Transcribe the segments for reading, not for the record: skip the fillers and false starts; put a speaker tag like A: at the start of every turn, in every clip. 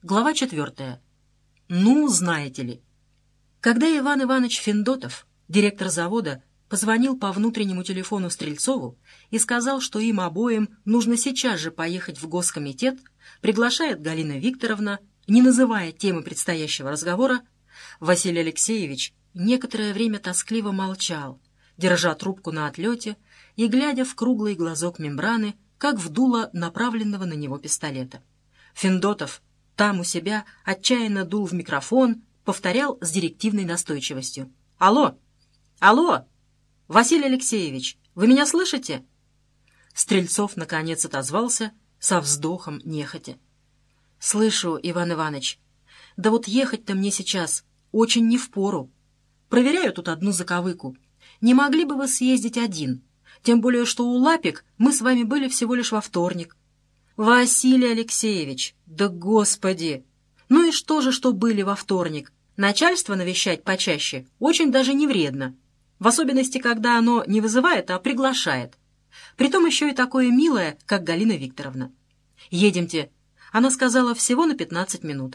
A: Глава 4. Ну, знаете ли. Когда Иван Иванович Финдотов, директор завода, позвонил по внутреннему телефону Стрельцову и сказал, что им обоим нужно сейчас же поехать в госкомитет, приглашает Галина Викторовна, не называя темы предстоящего разговора, Василий Алексеевич некоторое время тоскливо молчал, держа трубку на отлете и глядя в круглый глазок мембраны, как в дуло направленного на него пистолета. Финдотов там у себя отчаянно дул в микрофон, повторял с директивной настойчивостью. «Алло! Алло! Василий Алексеевич, вы меня слышите?» Стрельцов, наконец, отозвался со вздохом нехотя. «Слышу, Иван Иванович. Да вот ехать-то мне сейчас очень не впору. Проверяю тут одну заковыку. Не могли бы вы съездить один? Тем более, что у Лапик мы с вами были всего лишь во вторник». «Василий Алексеевич, да господи! Ну и что же, что были во вторник? Начальство навещать почаще очень даже не вредно. В особенности, когда оно не вызывает, а приглашает. Притом еще и такое милое, как Галина Викторовна. Едемте». Она сказала всего на 15 минут.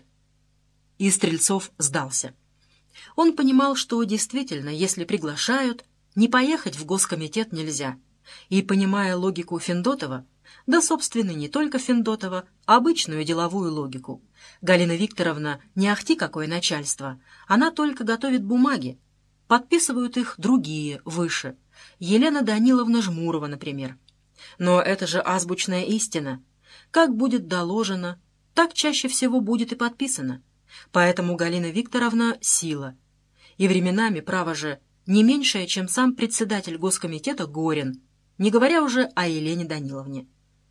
A: И Стрельцов сдался. Он понимал, что действительно, если приглашают, не поехать в госкомитет нельзя. И, понимая логику Финдотова, да, собственно, не только Финдотова, обычную деловую логику. Галина Викторовна не ахти какое начальство, она только готовит бумаги. Подписывают их другие, выше. Елена Даниловна Жмурова, например. Но это же азбучная истина. Как будет доложено, так чаще всего будет и подписано. Поэтому Галина Викторовна — сила. И временами, право же, не меньшая, чем сам председатель госкомитета Горин, не говоря уже о Елене Даниловне.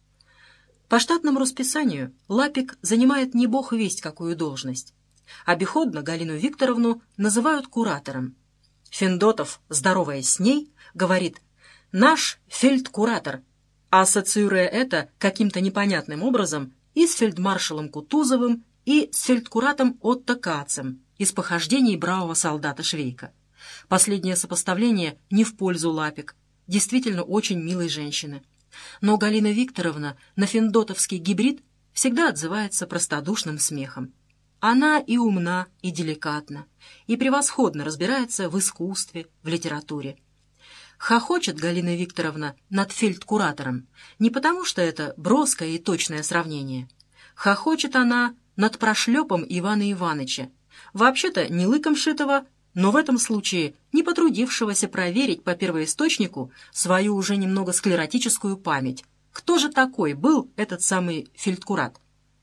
A: По штатному расписанию Лапик занимает не бог весть какую должность. Обиходно Галину Викторовну называют куратором. Финдотов, здороваясь с ней, говорит «наш фельдкуратор», ассоциируя это каким-то непонятным образом и с фельдмаршалом Кутузовым, и с фельдкуратом Отто Кацем из похождений бравого солдата Швейка. Последнее сопоставление не в пользу Лапик, действительно очень милой женщины. Но Галина Викторовна на финдотовский гибрид всегда отзывается простодушным смехом. Она и умна, и деликатна, и превосходно разбирается в искусстве, в литературе. Хохочет Галина Викторовна над фельдкуратором не потому, что это броское и точное сравнение. Хохочет она над прошлепом Ивана Иваныча, вообще-то не лыком шитого, но в этом случае не потрудившегося проверить по первоисточнику свою уже немного склеротическую память. Кто же такой был этот самый фельдкурат?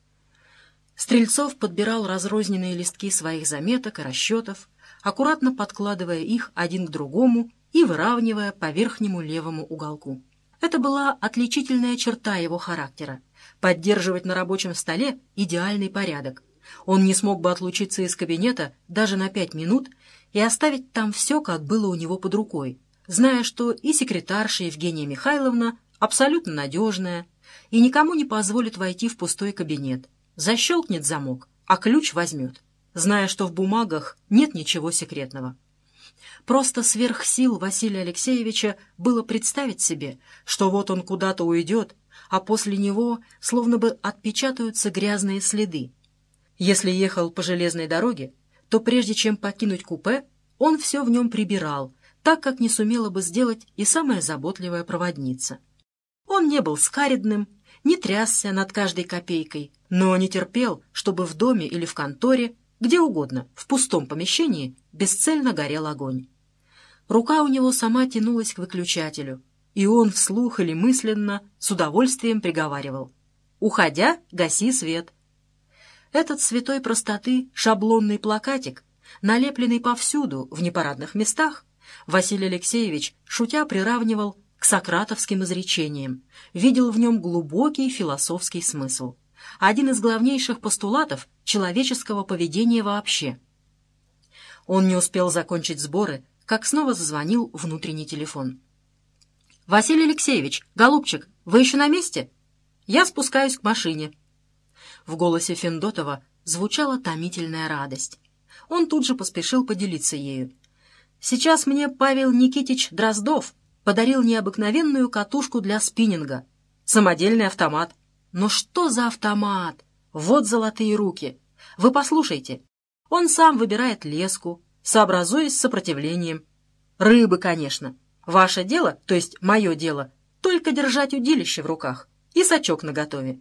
A: Стрельцов подбирал разрозненные листки своих заметок и расчетов, аккуратно подкладывая их один к другому и выравнивая по верхнему левому уголку. Это была отличительная черта его характера — поддерживать на рабочем столе идеальный порядок. Он не смог бы отлучиться из кабинета даже на 5 минут и оставить там все, как было у него под рукой, зная, что и секретарша Евгения Михайловна абсолютно надежная и никому не позволит войти в пустой кабинет, защелкнет замок, а ключ возьмет, зная, что в бумагах нет ничего секретного. Просто сверх сил Василия Алексеевича было представить себе, что вот он куда-то уйдет, а после него словно бы отпечатаются грязные следы. Если ехал по железной дороге, то прежде чем покинуть купе, он все в нем прибирал, так как не сумела бы сделать и самая заботливая проводница. Он не был скаридным, не трясся над каждой копейкой, но не терпел, чтобы в доме или в конторе, где угодно, в пустом помещении, бесцельно горел огонь. Рука у него сама тянулась к выключателю, и он вслух или мысленно с удовольствием приговаривал: «Уходя, гаси свет». Этот святой простоты шаблонный плакатик, налепленный повсюду в непарадных местах, Василий Алексеевич, шутя, приравнивал к сократовским изречениям, видел в нем глубокий философский смысл, один из главнейших постулатов человеческого поведения вообще. Он не успел закончить сборы, как снова зазвонил внутренний телефон. «Василий Алексеевич, голубчик, вы еще на месте? Я спускаюсь к машине». В голосе Финдотова звучала томительная радость. Он тут же поспешил поделиться ею. «Сейчас мне Павел Никитич Дроздов подарил необыкновенную катушку для спиннинга. Самодельный автомат. Но что за автомат? Вот золотые руки! Вы послушайте. Он сам выбирает леску, сообразуясь с сопротивлением. Рыбы, конечно. Ваше дело, то есть мое дело, только держать удилище в руках и сачок наготове».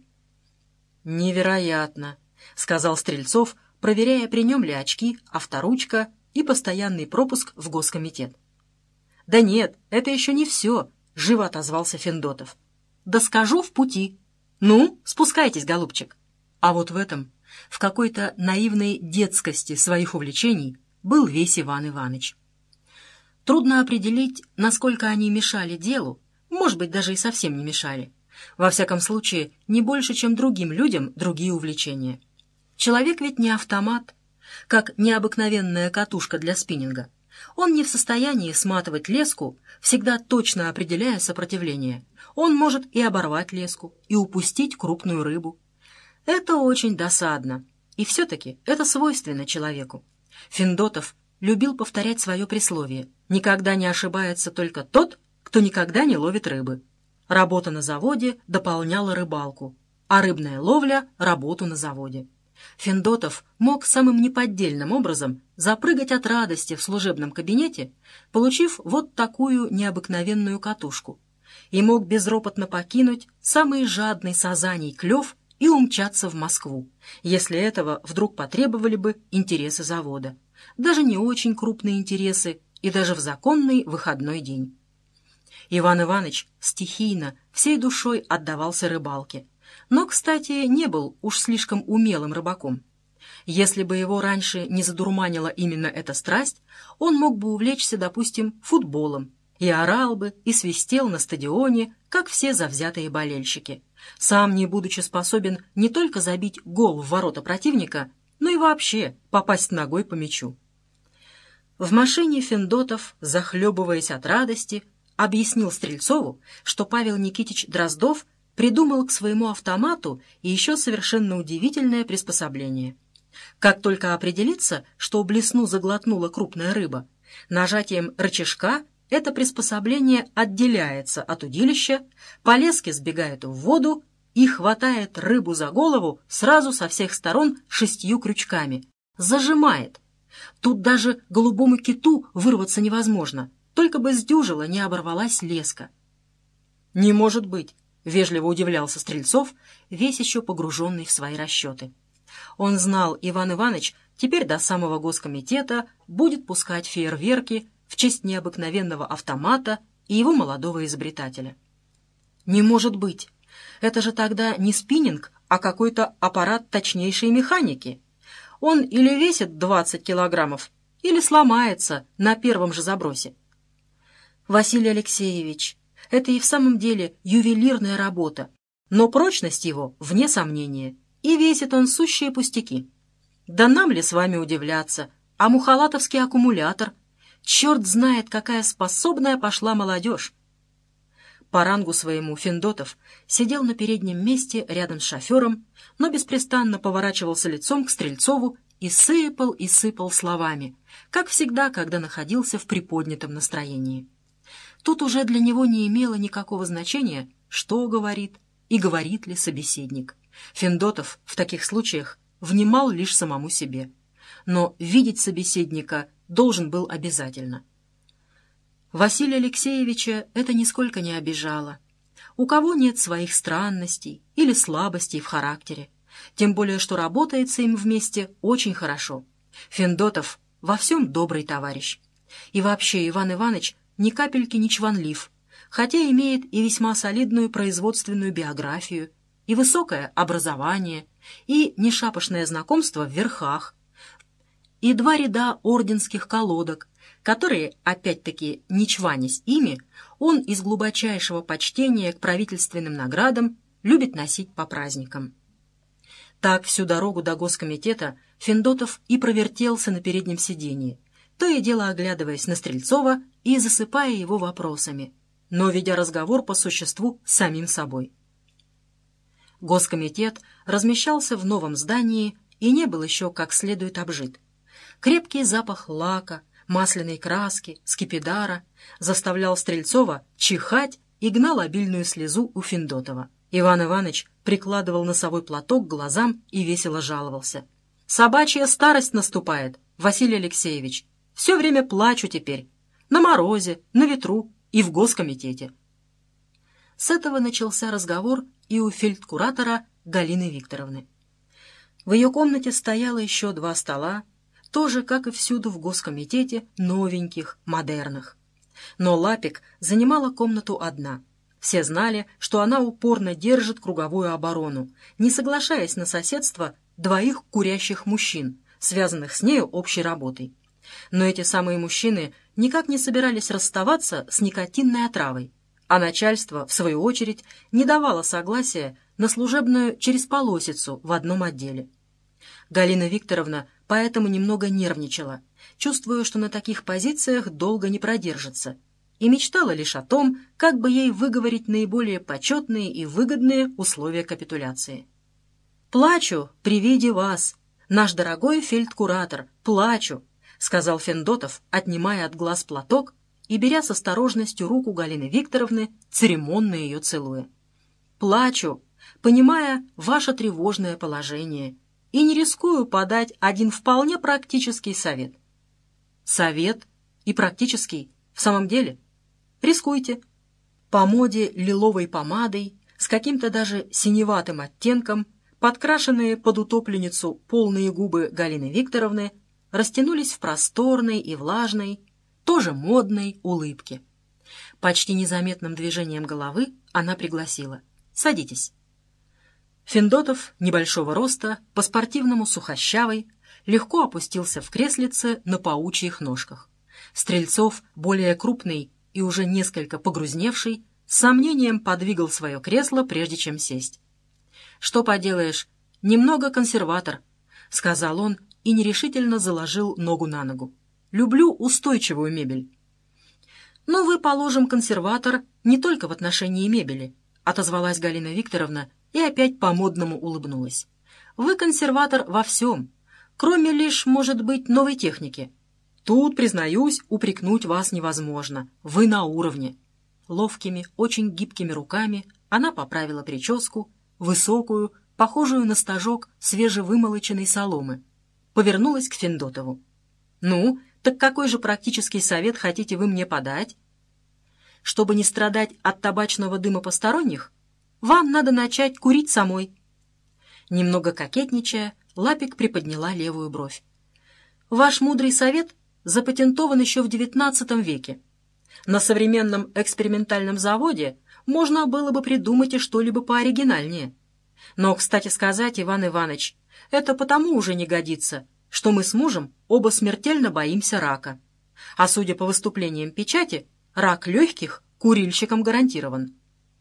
A: «Невероятно», — сказал Стрельцов, проверяя, при нем ли очки, авторучка и постоянный пропуск в госкомитет. «Да нет, это еще не все», — живо отозвался Федотов. «Да скажу в пути. Ну, спускайтесь, голубчик». А вот в этом, в какой-то наивной детскости своих увлечений, был весь Иван Иваныч. Трудно определить, насколько они мешали делу, может быть, даже и совсем не мешали. Во всяком случае, не больше, чем другим людям другие увлечения. Человек ведь не автомат, как необыкновенная катушка для спиннинга. Он не в состоянии сматывать леску, всегда точно определяя сопротивление. Он может и оборвать леску, и упустить крупную рыбу. Это очень досадно. И все-таки это свойственно человеку. Федотов любил повторять свое присловие: «Никогда не ошибается только тот, кто никогда не ловит рыбы». Работа на заводе дополняла рыбалку, а рыбная ловля — работу на заводе. Федотов мог самым неподдельным образом запрыгать от радости в служебном кабинете, получив вот такую необыкновенную катушку, и мог безропотно покинуть самый жадный сазаний клев и умчаться в Москву, если этого вдруг потребовали бы интересы завода, даже не очень крупные интересы и даже в законный выходной день. Иван Иваныч стихийно, всей душой отдавался рыбалке, но, кстати, не был уж слишком умелым рыбаком. Если бы его раньше не задурманила именно эта страсть, он мог бы увлечься, допустим, футболом, и орал бы, и свистел на стадионе, как все завзятые болельщики, сам не будучи способен не только забить гол в ворота противника, но и вообще попасть ногой по мячу. В машине Федотов, захлебываясь от радости, объяснил Стрельцову, что Павел Никитич Дроздов придумал к своему автомату еще совершенно удивительное приспособление. Как только определится, что блесну заглотнула крупная рыба, нажатием рычажка это приспособление отделяется от удилища, по леске сбегает в воду и хватает рыбу за голову сразу со всех сторон 6 крючками. Зажимает. Тут даже голубому киту вырваться невозможно, только бы сдюжила, не оборвалась леска. «Не может быть», — вежливо удивлялся Стрельцов, весь еще погруженный в свои расчеты. Он знал, Иван Иваныч теперь до самого госкомитета будет пускать фейерверки в честь необыкновенного автомата и его молодого изобретателя. «Не может быть! Это же тогда не спиннинг, а какой-то аппарат точнейшей механики. Он или весит 20 килограммов, или сломается на первом же забросе». «Василий Алексеевич, это и в самом деле ювелирная работа, но прочность его вне сомнения, и весит он сущие пустяки. Да нам ли с вами удивляться, а мухалатовский аккумулятор, черт знает, какая способная пошла молодежь». По рангу своему Федотов сидел на переднем месте рядом с шофером, но беспрестанно поворачивался лицом к Стрельцову и сыпал словами, как всегда, когда находился в приподнятом настроении. Тут уже для него не имело никакого значения, что говорит и говорит ли собеседник. Федотов в таких случаях внимал лишь самому себе, но видеть собеседника должен был обязательно. Василия Алексеевича это нисколько не обижало. У кого нет своих странностей или слабостей в характере, тем более что работается им вместе очень хорошо. Федотов во всем добрый товарищ. И вообще Иван Иваныч ни капельки не чванлив, хотя имеет и весьма солидную производственную биографию, и высокое образование, и нешапошное знакомство в верхах, и 2 ряда орденских колодок, которые, опять-таки, не чванясь ими, он из глубочайшего почтения к правительственным наградам любит носить по праздникам. Так всю дорогу до госкомитета Федотов и провертелся на переднем сиденье, то и дело оглядываясь на Стрельцова и засыпая его вопросами, но ведя разговор по существу с самим собой. Госкомитет размещался в новом здании и не был еще как следует обжит. Крепкий запах лака, масляной краски, скипидара заставлял Стрельцова чихать и гнал обильную слезу у Федотова. Иван Иваныч прикладывал носовой платок к глазам и весело жаловался. Собачья старость наступает, Василий Алексеевич. Все время плачу теперь. На морозе, на ветру и в госкомитете». С этого начался разговор и у фельдкуратора Галины Викторовны. В ее комнате стояло еще 2 стола, тоже, как и всюду в госкомитете, новеньких, модерных. Но Лапик занимала комнату одна. Все знали, что она упорно держит круговую оборону, не соглашаясь на соседство 2 курящих мужчин, связанных с нею общей работой. Но эти самые мужчины никак не собирались расставаться с никотинной отравой, а начальство, в свою очередь, не давало согласия на служебную черезполосицу в одном отделе. Галина Викторовна поэтому немного нервничала, чувствуя, что на таких позициях долго не продержится, и мечтала лишь о том, как бы ей выговорить наиболее почетные и выгодные условия капитуляции. «Плачу при виде вас, наш дорогой фельдкуратор, плачу», — сказал Фендотов, отнимая от глаз платок и беря с осторожностью руку Галины Викторовны, церемонно ее целуя. «Плачу, понимая ваше тревожное положение, и не рискую подать один вполне практический совет». «Совет? И практический? В самом деле? Рискуйте». По моде лиловой помадой, с каким-то даже синеватым оттенком, подкрашенные под утопленницу полные губы Галины Викторовны растянулись в просторной и влажной, тоже модной улыбке. Почти незаметным движением головы она пригласила: «Садитесь». Фендотов, небольшого роста, по-спортивному сухощавый, легко опустился в креслице на паучьих ножках. Стрельцов, более крупный и уже несколько погрузневший, с сомнением подвигал свое кресло, прежде чем сесть. «Что поделаешь, немного консерватор», — сказал он и нерешительно заложил ногу на ногу. «Люблю устойчивую мебель». «Ну, вы, положим, консерватор не только в отношении мебели», — отозвалась Галина Викторовна и опять по-модному улыбнулась. «Вы консерватор во всем, кроме лишь, может быть, новой техники. Тут, признаюсь, упрекнуть вас невозможно. Вы на уровне». Ловкими, очень гибкими руками она поправила прическу, высокую, похожую на стажок свежевымолоченной соломы. Повернулась к Фендотову. «Ну, так какой же практический совет хотите вы мне подать? Чтобы не страдать от табачного дыма посторонних, вам надо начать курить самой». Немного кокетничая, Лапик приподняла левую бровь. «Ваш мудрый совет запатентован еще в XIX веке. На современном экспериментальном заводе можно было бы придумать и что-либо пооригинальнее. Но, кстати сказать, Иван Иванович, это потому уже не годится, что мы с мужем оба смертельно боимся рака. А судя по выступлениям печати, рак легких курильщикам гарантирован».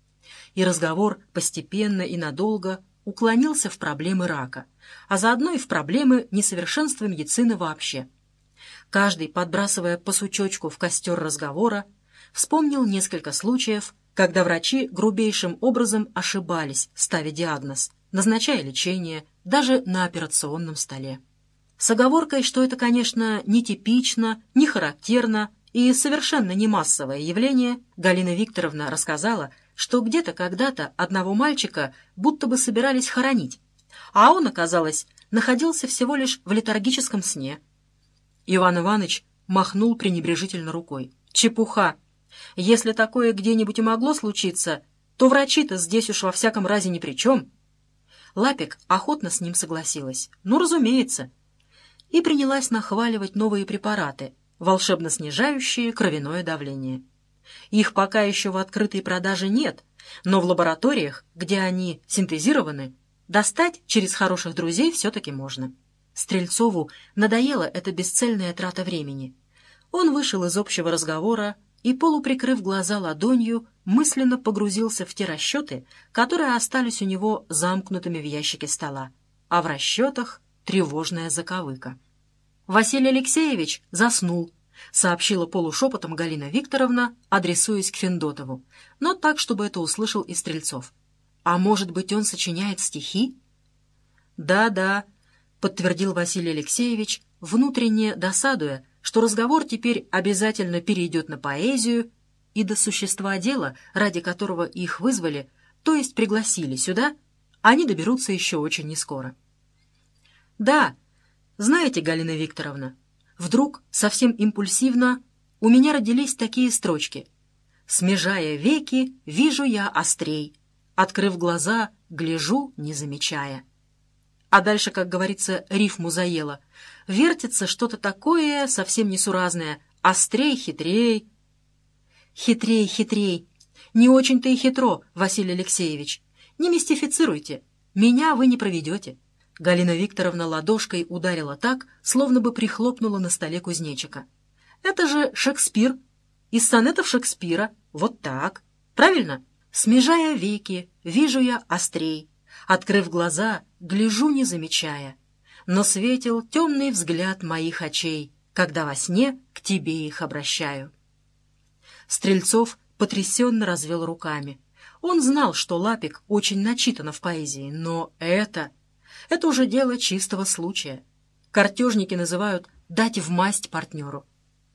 A: И разговор постепенно и надолго уклонился в проблемы рака, а заодно и в проблемы несовершенства медицины вообще. Каждый, подбрасывая по сучочку в костер разговора, вспомнил несколько случаев, когда врачи грубейшим образом ошибались, ставя диагноз, назначая лечение даже на операционном столе. С оговоркой, что это, конечно, нетипично, не характерно и совершенно не массовое явление, Галина Викторовна рассказала, что где-то когда-то одного мальчика будто бы собирались хоронить, а он, оказалось, находился всего лишь в летаргическом сне. Иван Иванович махнул пренебрежительно рукой. «Чепуха! Если такое где-нибудь и могло случиться, то врачи-то здесь уж во всяком разе ни при чем». Лапик охотно с ним согласилась. «Ну, разумеется». И принялась нахваливать новые препараты, волшебно снижающие кровяное давление. Их пока еще в открытой продаже нет, но в лабораториях, где они синтезированы, достать через хороших друзей все-таки можно. Стрельцову надоела эта бесцельная трата времени. Он вышел из общего разговора и, полуприкрыв глаза ладонью, мысленно погрузился в те расчеты, которые остались у него замкнутыми в ящике стола, а в расчетах тревожная заковыка. «Василий Алексеевич заснул», — сообщила полушепотом Галина Викторовна, адресуясь к Фендотову, но так, чтобы это услышал и Стрельцов. «А может быть, он сочиняет стихи?» «Да-да», — подтвердил Василий Алексеевич, внутренне досадуя, что разговор теперь обязательно перейдет на поэзию и до существа дела, ради которого их вызвали, то есть пригласили сюда, они доберутся еще очень нескоро. «Да, Знаете, Галина Викторовна, вдруг совсем импульсивно у меня родились такие строчки. «Смежая веки, вижу я острей. Открыв глаза, гляжу, не замечая». А дальше, как говорится, рифму заело. Вертится что-то такое совсем несуразное. Острей, хитрей. Хитрей, хитрей. Не очень-то и хитро, Василий Алексеевич. Не мистифицируйте. Меня вы не проведете. Галина Викторовна ладошкой ударила так, словно бы прихлопнула на столе кузнечика. Это же Шекспир. Из сонетов Шекспира. Вот так. Правильно? Смежая веки, вижу я острей. Открыв глаза, гляжу, не замечая. Но светил темный взгляд моих очей, когда во сне к тебе их обращаю. Стрельцов потрясенно развел руками. Он знал, что Лапик очень начитан в поэзии, но это уже дело чистого случая. Картежники называют «дать в масть партнеру».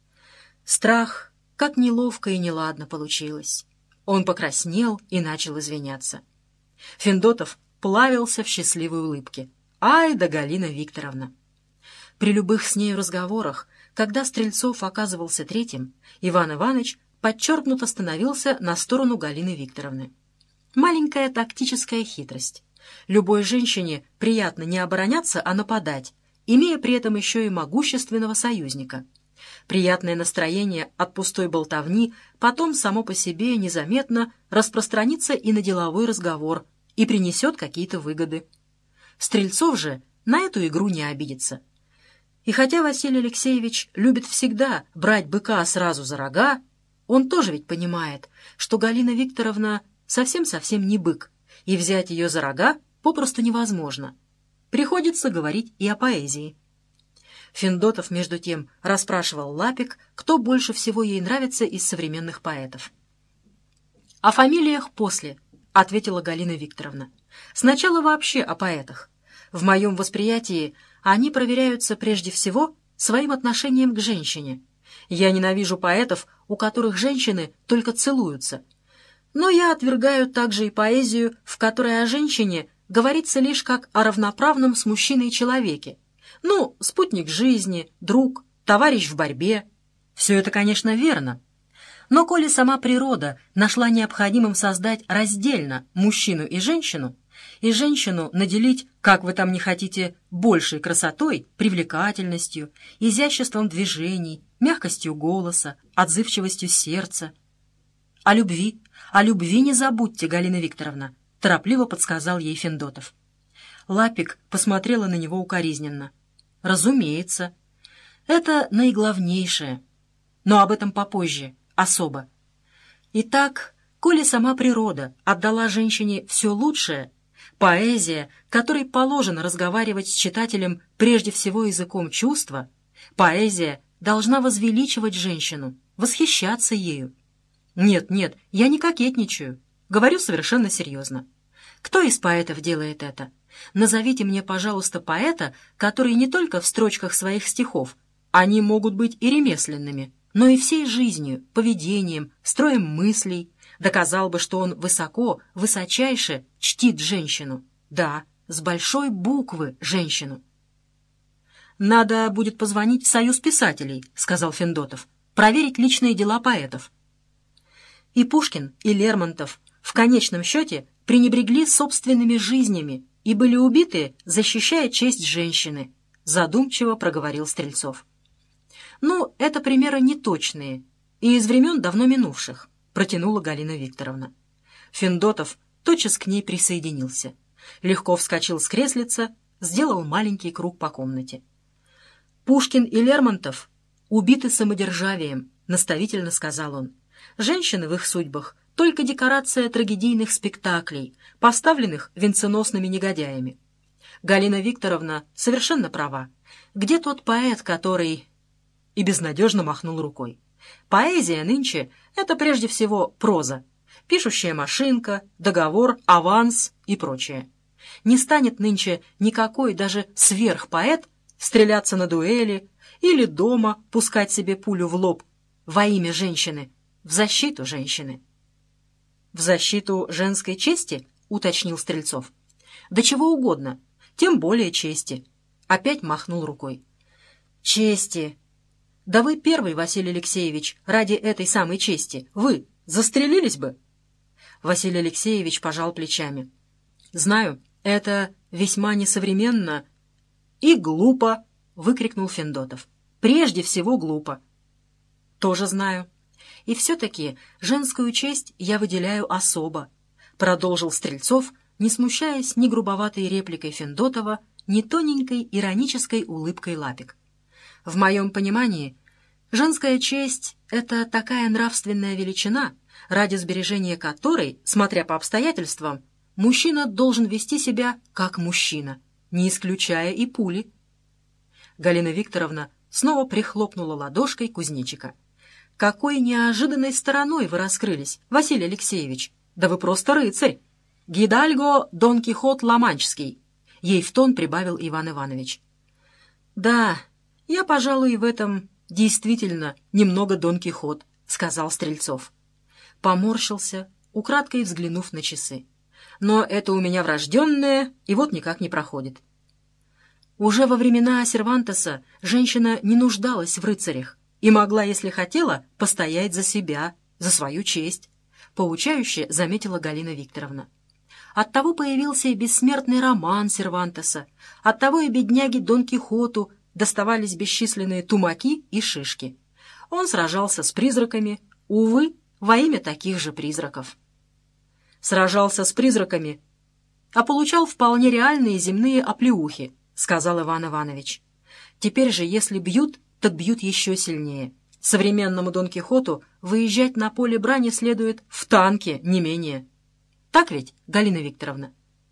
A: Страх, как неловко и неладно получилось. Он покраснел и начал извиняться. Финдотов плавился в счастливой улыбке. Ай да Галина Викторовна! При любых с нею разговорах, когда Стрельцов оказывался третьим, Иван Иванович подчеркнуто становился на сторону Галины Викторовны. Маленькая тактическая хитрость. Любой женщине приятно не обороняться, а нападать, имея при этом еще и могущественного союзника. Приятное настроение от пустой болтовни потом само по себе незаметно распространится и на деловой разговор и принесет какие-то выгоды. Стрельцов же на эту игру не обидится. И хотя Василий Алексеевич любит всегда брать быка сразу за рога, он тоже ведь понимает, что Галина Викторовна совсем-совсем не бык, и взять ее за рога попросту невозможно. Приходится говорить и о поэзии. Финдотов, между тем, расспрашивал Лапик, кто больше всего ей нравится из современных поэтов. «О фамилиях после», — ответила Галина Викторовна. «Сначала вообще о поэтах. В моем восприятии они проверяются прежде всего своим отношением к женщине. Я ненавижу поэтов, у которых женщины только целуются. Но я отвергаю также и поэзию, в которой о женщине говорится лишь как о равноправном с мужчиной человеке. Ну, спутник жизни, друг, товарищ в борьбе. Все это, конечно, верно. Но коли сама природа нашла необходимым создать раздельно мужчину и женщину наделить, как вы там не хотите, большей красотой, привлекательностью, изяществом движений, мягкостью голоса, отзывчивостью сердца. О любви не забудьте, Галина Викторовна, торопливо подсказал ей Финдотов. Лапик посмотрела на него укоризненно. Разумеется, это наиглавнейшее, но об этом попозже, особо. Итак, коли сама природа отдала женщине все лучшее, поэзия, которой положено разговаривать с читателем прежде всего языком чувства, поэзия должна возвеличивать женщину, восхищаться ею. Нет, я не кокетничаю, говорю совершенно серьезно. Кто из поэтов делает это? Назовите мне, пожалуйста, поэта, который не только в строчках своих стихов, они могут быть и ремесленными, но и всей жизнью, поведением, строем мыслей, доказал бы, что он высочайше чтит женщину. Да, с большой буквы женщину. «Надо будет позвонить в Союз писателей», — сказал Финдотов, «проверить личные дела поэтов». И Пушкин, и Лермонтов в конечном счете пренебрегли собственными жизнями и были убиты, защищая честь женщины, задумчиво проговорил Стрельцов. «Ну, это примеры неточные и из времен давно минувших», протянула Галина Викторовна. Финдотов тотчас к ней присоединился. Легко вскочил с креслица, сделал маленький круг по комнате. «Пушкин и Лермонтов убиты самодержавием», наставительно сказал он. «Женщины в их судьбах — только декорация трагедийных спектаклей, поставленных венценосными негодяями. Галина Викторовна совершенно права. Где тот поэт, который...» И безнадежно махнул рукой. «Поэзия нынче — это прежде всего проза, пишущая машинка, договор, аванс и прочее. Не станет нынче никакой даже сверхпоэт стреляться на дуэли или дома пускать себе пулю в лоб во имя женщины, в защиту женщины». «В защиту женской чести?» — уточнил Стрельцов. «Да чего угодно, тем более чести. Опять махнул рукой. «Чести! Да вы первый, Василий Алексеевич, ради этой самой чести. Вы застрелились бы?» Василий Алексеевич пожал плечами. «Знаю, это весьма несовременно и глупо!» — выкрикнул Фендотов. «Прежде всего глупо!» «Тоже знаю. И все-таки женскую честь я выделяю особо», — продолжил Стрельцов, не смущаясь ни грубоватой репликой Фендотова, ни тоненькой иронической улыбкой Лапик. «В моем понимании, женская честь — это такая нравственная величина, ради сбережения которой, смотря по обстоятельствам, мужчина должен вести себя как мужчина, не исключая и пули». Галина Викторовна снова прихлопнула ладошкой кузнечика. «Какой неожиданной стороной вы раскрылись, Василий Алексеевич! Да вы просто рыцарь! Гидальго Дон Кихот Ла-Манческий!» Ей в тон прибавил Иван Иванович. «Да, я, пожалуй, в этом действительно немного Дон Кихот», — сказал Стрельцов. Поморщился, украдкой взглянув на часы. «Но это у меня врожденное, и вот никак не проходит». Уже во времена Сервантеса женщина не нуждалась в рыцарях и могла, если хотела, постоять за себя, за свою честь, поучающе заметила Галина Викторовна. Оттого появился и бессмертный роман Сервантеса, оттого и бедняге Дон Кихоту доставались бесчисленные тумаки и шишки. Он сражался с призраками, увы, во имя таких же призраков. Сражался с призраками, а получал вполне реальные земные оплеухи, сказал Иван Иванович. Теперь же, если бьют, так бьют еще сильнее. Современному Дон Кихоту выезжать на поле брани следует в танке, не менее. Так ведь, Галина Викторовна?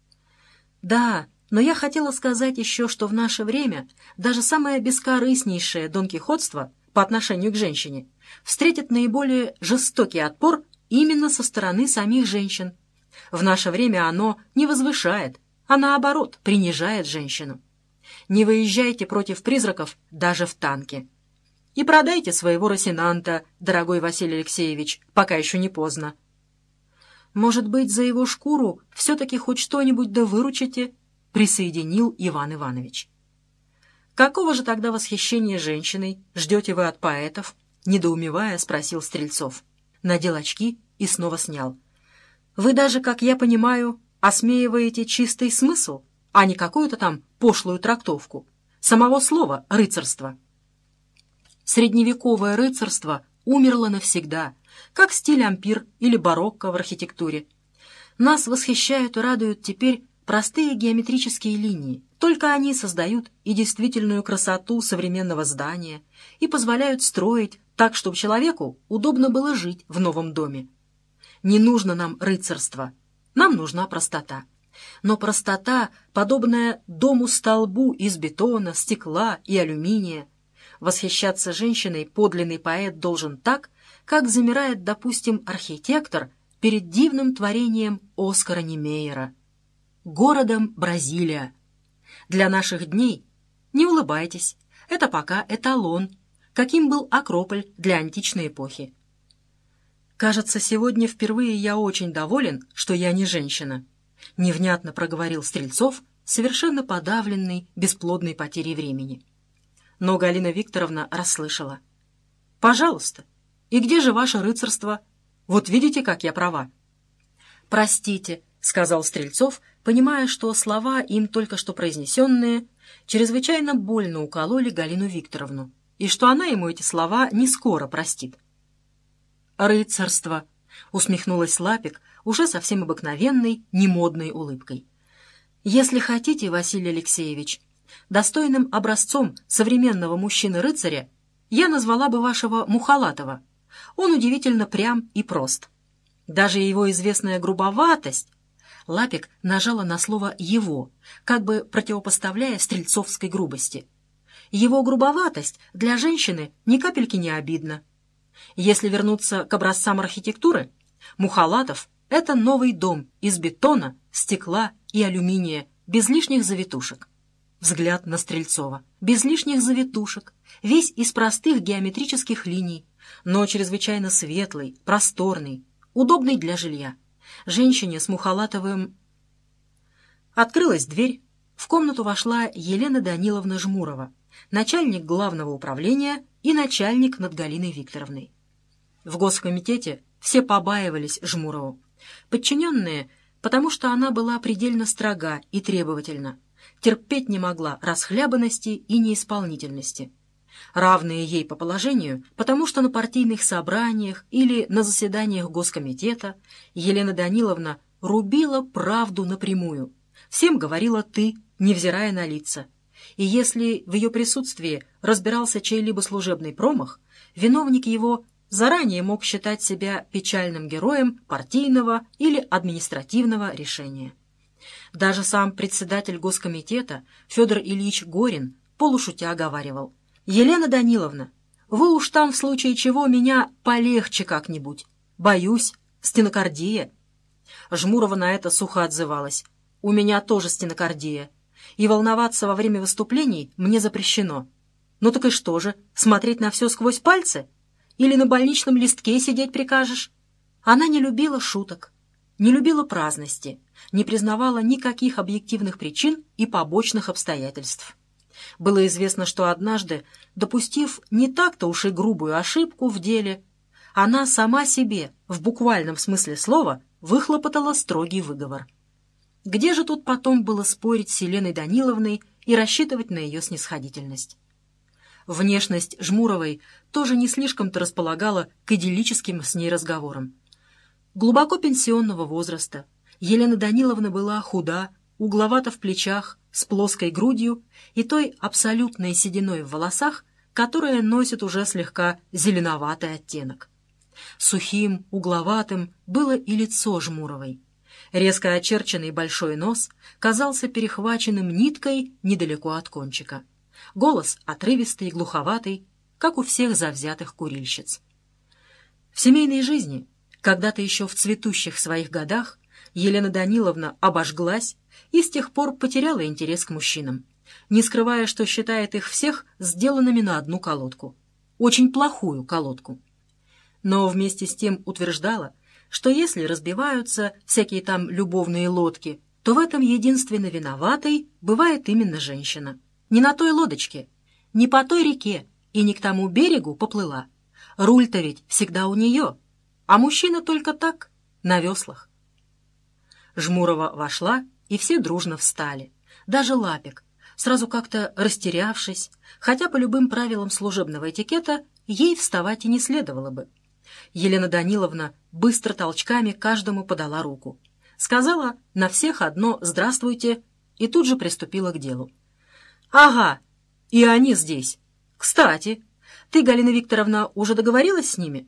A: Да, но я хотела сказать еще, что в наше время даже самое бескорыстнейшее донкихотство по отношению к женщине встретит наиболее жестокий отпор именно со стороны самих женщин. В наше время оно не возвышает, а наоборот принижает женщину. Не выезжайте против призраков даже в танке. И продайте своего Росинанта, дорогой Василий Алексеевич, пока еще не поздно. Может быть, за его шкуру все-таки хоть что-нибудь да выручите, присоединил Иван Иванович. Какого же тогда восхищения женщиной ждете вы от поэтов? Недоумевая, спросил Стрельцов. Надел очки и снова снял. Вы даже, как я понимаю, осмеиваете чистый смысл, а не какую-то там пошлую трактовку самого слова «рыцарство». Средневековое рыцарство умерло навсегда, как стиль ампир или барокко в архитектуре. Нас восхищают и радуют теперь простые геометрические линии, только они создают и действительную красоту современного здания и позволяют строить так, чтобы человеку удобно было жить в новом доме. Не нужно нам рыцарство, нам нужна простота. Но простота, подобная дому-столбу из бетона, стекла и алюминия, восхищаться женщиной подлинный поэт должен так, как замирает, допустим, архитектор перед дивным творением Оскара Немейера, городом Бразилия. Для наших дней не улыбайтесь, это пока эталон, каким был Акрополь для античной эпохи. Кажется, сегодня впервые я очень доволен, что я не женщина. Невнятно проговорил Стрельцов, совершенно подавленный бесплодной потерей времени. Но Галина Викторовна расслышала. «Пожалуйста, и где же ваше рыцарство? Вот видите, как я права». «Простите», — сказал Стрельцов, понимая, что слова, им только что произнесенные, чрезвычайно больно укололи Галину Викторовну, и что она ему эти слова не скоро простит. «Рыцарство», — усмехнулась Лапик, уже совсем обыкновенной, немодной улыбкой. «Если хотите, Василий Алексеевич, достойным образцом современного мужчины-рыцаря я назвала бы вашего Мухалатова. Он удивительно прям и прост. Даже его известная грубоватость...» Лапик нажала на слово «его», как бы противопоставляя стрельцовской грубости. «Его грубоватость для женщины ни капельки не обидна. Если вернуться к образцам архитектуры, Мухалатов — это новый дом из бетона, стекла и алюминия, без лишних завитушек». Взгляд на Стрельцова. Без лишних завитушек, весь из простых геометрических линий, но чрезвычайно светлый, просторный, удобный для жилья. Женщине с Мухалатовым... Открылась дверь, в комнату вошла Елена Даниловна Жмурова, начальник главного управления и начальник над Галиной Викторовной. В Госкомитете все побаивались Жмурову. Подчиненные, потому что она была предельно строга и требовательна, терпеть не могла расхлябанности и неисполнительности. Равные ей по положению, потому что на партийных собраниях или на заседаниях Госкомитета Елена Даниловна рубила правду напрямую, всем говорила «ты», невзирая на лица. И если в ее присутствии разбирался чей-либо служебный промах, виновник его заранее мог считать себя печальным героем партийного или административного решения. Даже сам председатель Госкомитета Федор Ильич Горин полушутя говаривал: «Елена Даниловна, вы уж там в случае чего меня полегче как-нибудь. Боюсь, стенокардия». Жмурова на это сухо отзывалась: «У меня тоже стенокардия, и волноваться во время выступлений мне запрещено». «Ну так и что же, смотреть на все сквозь пальцы? Или на больничном листке сидеть прикажешь?» Она не любила шуток, не любила праздности, не признавала никаких объективных причин и побочных обстоятельств. Было известно, что однажды, допустив не так-то уж и грубую ошибку в деле, она сама себе, в буквальном смысле слова, выхлопотала строгий выговор. Где же тут потом было спорить с Еленой Даниловной и рассчитывать на ее снисходительность? Внешность Жмуровой тоже не слишком-то располагала к идиллическим с ней разговорам. Глубоко пенсионного возраста, Елена Даниловна была худа, угловата в плечах, с плоской грудью и той абсолютной сединой в волосах, которая носит уже слегка зеленоватый оттенок. Сухим, угловатым было и лицо Жмуровой. Резко очерченный большой нос казался перехваченным ниткой недалеко от кончика. Голос отрывистый и глуховатый, как у всех завзятых курильщиц. В семейной жизни, когда-то еще в цветущих своих годах, Елена Даниловна обожглась и с тех пор потеряла интерес к мужчинам, не скрывая, что считает их всех сделанными на одну колодку. Очень плохую колодку. Но вместе с тем утверждала, что если разбиваются всякие там любовные лодки, то в этом единственно виноватой бывает именно женщина. Не на той лодочке, не по той реке и не к тому берегу поплыла. Руль-то ведь всегда у нее, а мужчина только так, на веслах. Жмурова вошла, и все дружно встали. Даже Лапик, сразу как-то растерявшись, хотя по любым правилам служебного этикета ей вставать и не следовало бы. Елена Даниловна быстро толчками каждому подала руку. Сказала на всех одно «здравствуйте» и тут же приступила к делу. «Ага, и они здесь. Кстати, ты, Галина Викторовна, уже договорилась с ними?»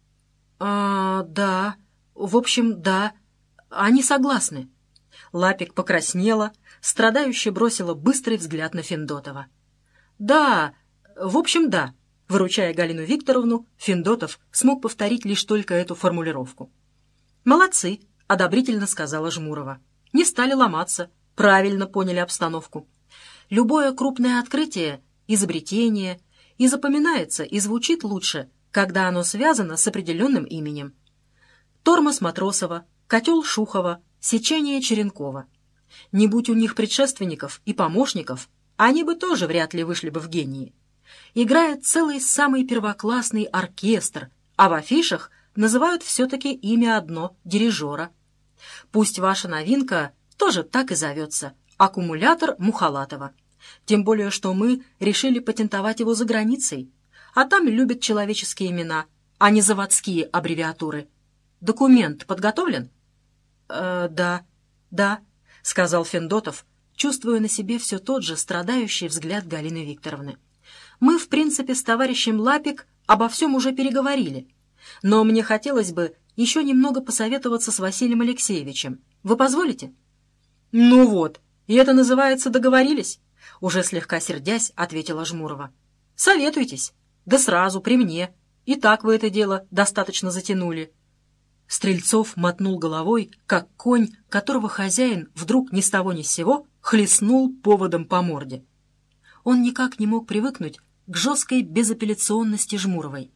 A: «Да. В общем, да. Они согласны». Лапик покраснела, страдающе бросила быстрый взгляд на Финдотова. «Да, в общем, да». Выручая Галину Викторовну, Финдотов смог повторить лишь только эту формулировку. «Молодцы», — одобрительно сказала Жмурова. «Не стали ломаться, правильно поняли обстановку. Любое крупное открытие, изобретение и запоминается, и звучит лучше, когда оно связано с определенным именем. Тормоз Матросова, котел Шухова, сечение Черенкова. Не будь у них предшественников и помощников, они бы тоже вряд ли вышли бы в гении. Играет целый самый первоклассный оркестр, а в афишах называют все-таки имя одно — дирижера. Пусть ваша новинка тоже так и зовется — аккумулятор Мухалатова. Тем более, что мы решили патентовать его за границей, а там любят человеческие имена, а не заводские аббревиатуры. Документ подготовлен?» «Да», — сказал Финдотов, чувствуя на себе все тот же страдающий взгляд Галины Викторовны. «Мы, в принципе, с товарищем Лапик обо всем уже переговорили, но мне хотелось бы еще немного посоветоваться с Василием Алексеевичем. Вы позволите?» «Ну вот, и это называется договорились?» Уже слегка сердясь, ответила Жмурова. «Советуйтесь, да сразу, при мне. И так вы это дело достаточно затянули». Стрельцов мотнул головой, как конь, которого хозяин вдруг ни с того ни с сего хлестнул поводом по морде. Он никак не мог привыкнуть к жесткой безапелляционности Жмуровой.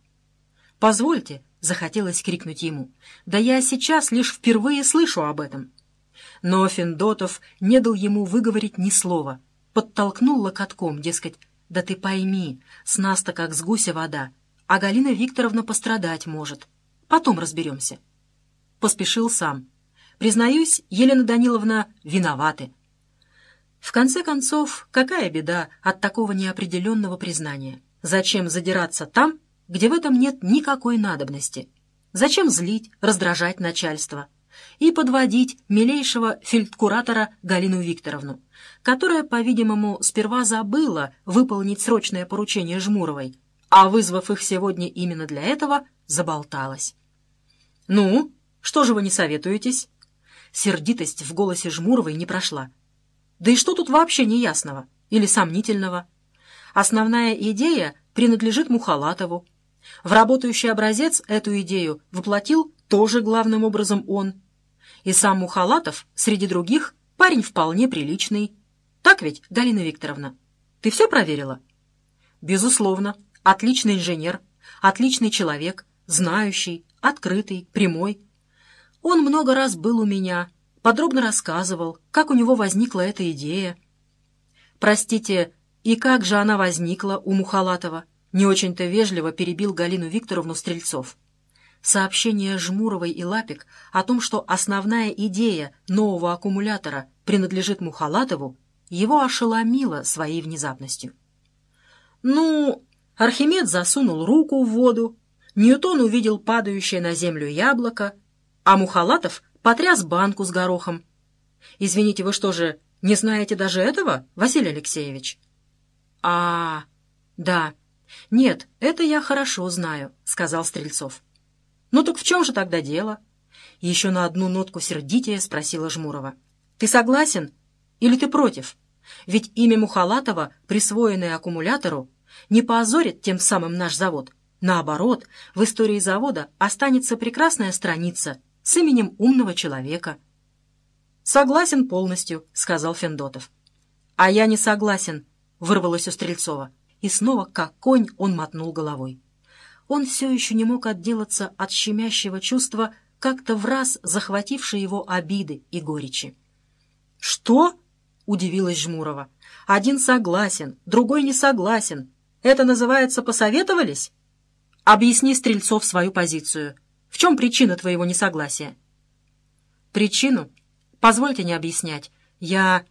A: «Позвольте», — захотелось крикнуть ему, — «да я сейчас лишь впервые слышу об этом». Но Финдотов не дал ему выговорить ни слова, подтолкнул локотком, дескать, «Да ты пойми, с нас-то как с гуся вода, а Галина Викторовна пострадать может. Потом разберемся». Поспешил сам. «Признаюсь, Елена Даниловна, виноваты». В конце концов, какая беда от такого неопределенного признания? Зачем задираться там, где в этом нет никакой надобности? Зачем злить, раздражать начальство? И подводить милейшего фельдкуратора Галину Викторовну, которая, по-видимому, сперва забыла выполнить срочное поручение Жмуровой, а, вызвав их сегодня именно для этого, заболталась. «Ну, что же вы не советуетесь?» Сердитость в голосе Жмуровой не прошла. «Да и что тут вообще неясного или сомнительного? Основная идея принадлежит Мухалатову. В работающий образец эту идею воплотил тоже главным образом он. И сам Мухалатов, среди других, парень вполне приличный. Так ведь, Галина Викторовна? Ты все проверила?» «Безусловно. Отличный инженер, отличный человек, знающий, открытый, прямой. Он много раз был у меня, подробно рассказывал, как у него возникла эта идея». «Простите, и как же она возникла у Мухалатова?» Не очень-то вежливо перебил Галину Викторовну Стрельцов. Сообщение Жмуровой и Лапик о том, что основная идея нового аккумулятора принадлежит Мухалатову, его ошеломило своей внезапностью. «Ну, Архимед засунул руку в воду, Ньютон увидел падающее на землю яблоко, а Мухалатов потряс банку с горохом. Извините, вы что же, не знаете даже этого, Василий Алексеевич?» Да. Нет, это я хорошо знаю», — сказал Стрельцов. «Ну так в чем же тогда дело?» Еще на одну нотку сердития спросила Жмурова. «Ты согласен или ты против? Ведь имя Мухалатова, присвоенное аккумулятору, не поозорит тем самым наш завод. Наоборот, в истории завода останется прекрасная страница с именем умного человека». «Согласен полностью», — сказал Фендотов. «А я не согласен», — вырвалось у Стрельцова. И снова, как конь, он мотнул головой. Он все еще не мог отделаться от щемящего чувства, как-то враз захватившей его обиды и горечи. «Что?» — удивилась Жмурова. «Один согласен, другой не согласен. Это называется посоветовались? Объясни, Стрельцов, свою позицию. В чем причина твоего несогласия?» «Причину? Позвольте не объяснять. Я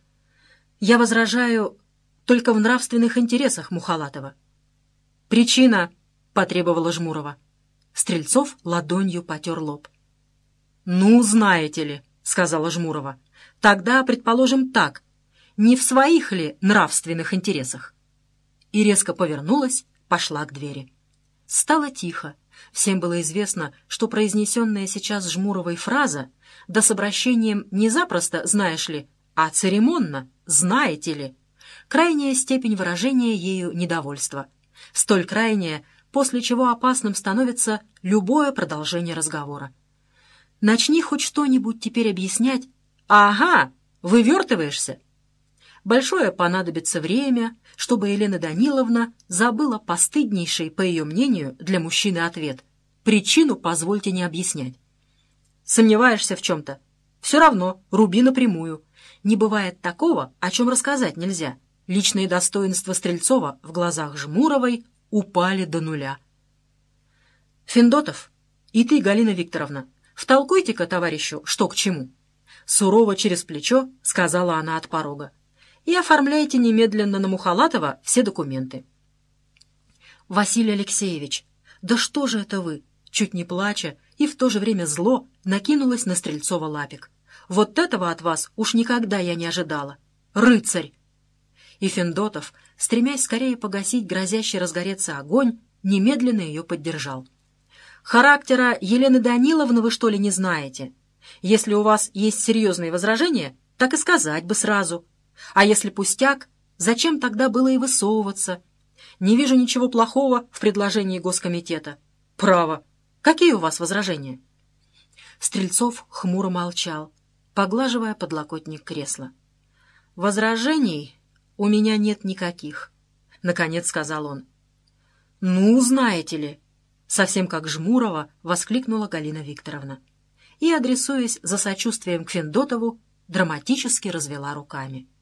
A: возражаю только в нравственных интересах Мухалатова». «Причина?» — потребовала Жмурова. Стрельцов ладонью потер лоб. «Ну, знаете ли», — сказала Жмурова, — «тогда, предположим, так. Не в своих ли нравственных интересах?» И резко повернулась, пошла к двери. Стало тихо. Всем было известно, что произнесенная сейчас Жмуровой фраза, да с обращением не запросто «знаешь ли», а церемонно «знаете ли», крайняя степень выражения ею недовольства. Столь крайняя, после чего опасным становится любое продолжение разговора. Начни хоть что-нибудь теперь объяснять. «Ага, вывертываешься». Большое понадобится время, чтобы Елена Даниловна забыла постыднейший, по ее мнению, для мужчины ответ. Причину позвольте не объяснять. Сомневаешься в чем-то? Все равно, руби напрямую. Не бывает такого, о чем рассказать нельзя. Личные достоинства Стрельцова в глазах Жмуровой упали до нуля. «Фендотов, и ты, Галина Викторовна, втолкуйте-ка товарищу, что к чему». Сурово через плечо сказала она от порога. «И оформляйте немедленно на Мухалатова все документы». «Василий Алексеевич, да что же это вы?» Чуть не плача и в то же время зло накинулась на Стрельцова Лапик. «Вот этого от вас уж никогда я не ожидала. Рыцарь!» И Фендотов, стремясь скорее погасить грозящий разгореться огонь, немедленно ее поддержал. «Характера Елены Даниловны вы, что ли, не знаете? Если у вас есть серьезные возражения, так и сказать бы сразу. А если пустяк, зачем тогда было и высовываться? Не вижу ничего плохого в предложении Госкомитета. Право. Какие у вас возражения?» Стрельцов хмуро молчал, поглаживая подлокотник кресла. «Возражений у меня нет никаких», — наконец сказал он. «Ну, знаете ли», — совсем как Жмурова воскликнула Галина Викторовна. И, адресуясь за сочувствием к Фендотову, драматически развела руками.